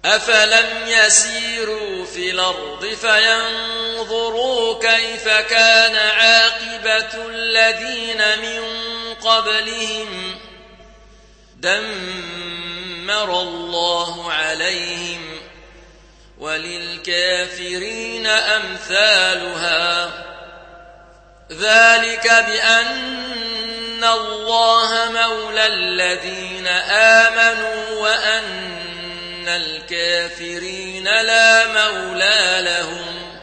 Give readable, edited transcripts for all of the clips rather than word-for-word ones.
أفلم يسيروا في الأرض فينظروا كيف كان عاقبة الذين من قبلهم دمر الله عليهم وللكافرين أمثالها ذلك بأن الله مولى الذين آمنوا وأن الكافرين لا مولى لهم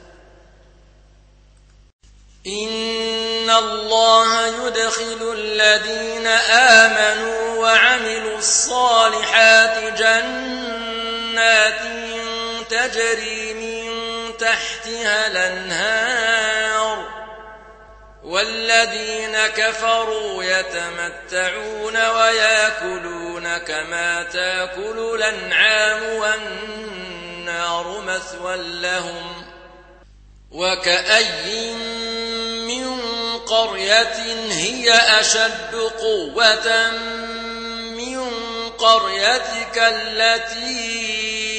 إن الله يدخل الذين آمنوا وعملوا الصالحات جنات تجري من تحتها الأنهار والذين كفروا يتمتعون ويأكلون كما تأكل الأنعام والنار مثوى لهم وكأي من قرية هي أشد قوة من قريتك التي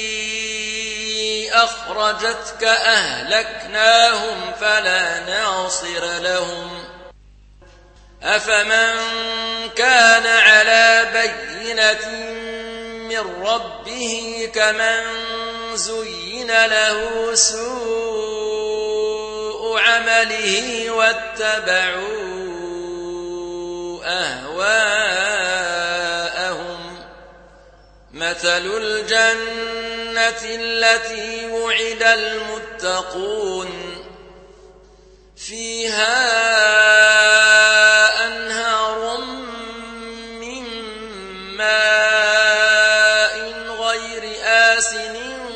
أخرجتك أهلكناهم فلا ناصر لهم أفمن كان على بينة من ربه كمن زين له سوء عمله واتبعوا أهواءهم مثل الجنة التي وعد المتقون فيها أنهار من ماء غير آسن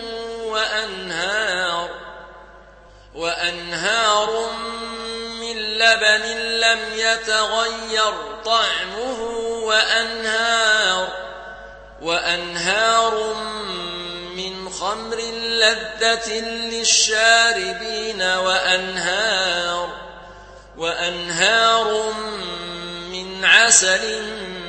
وأنهار من لبن لم يتغير طعمه وأنهار من خمر لذة للشاربين وأنهار من عسل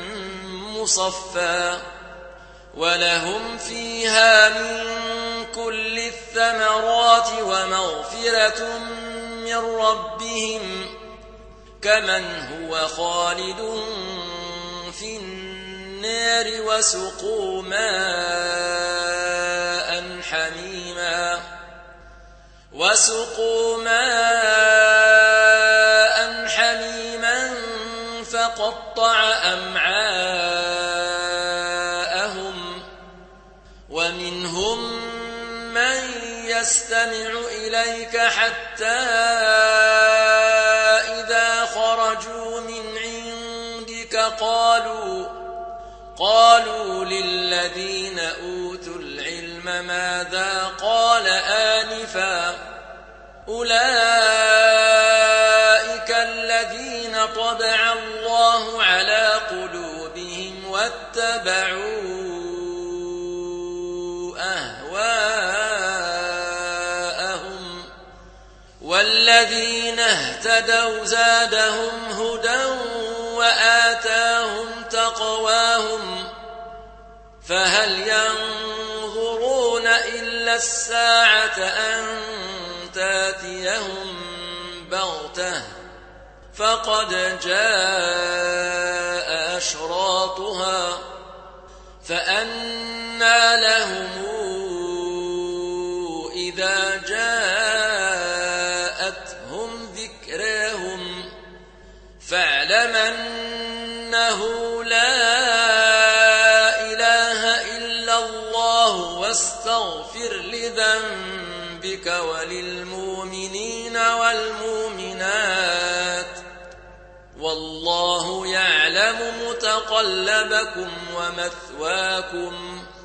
مصفى ولهم فيها من كل الثمرات ومغفرة من ربهم كمن هو خالد في النار وسقوا ماء حميما فقطع أمعاءهم ومنهم من يستمع إليك حتى إذا خرجوا من عندك قالوا للذين أوتوا العلم ماذا قال آنفا أولئك الذين طبع الله على قلوبهم واتبعوا أهواءهم والذين اهتدوا زادهم هدى وآتاهم تقواهم فهل ينظرون إلا الساعة أن تاتيهم بغتة فقد جاء أشراطها فأنى لهم إذا جاءتهم ذكراهم فاعلم أنه لا إله إلا الله واستغفر لذنبك وللمؤمنين والمؤمنات والله يعلم متقلبكم ومثواكم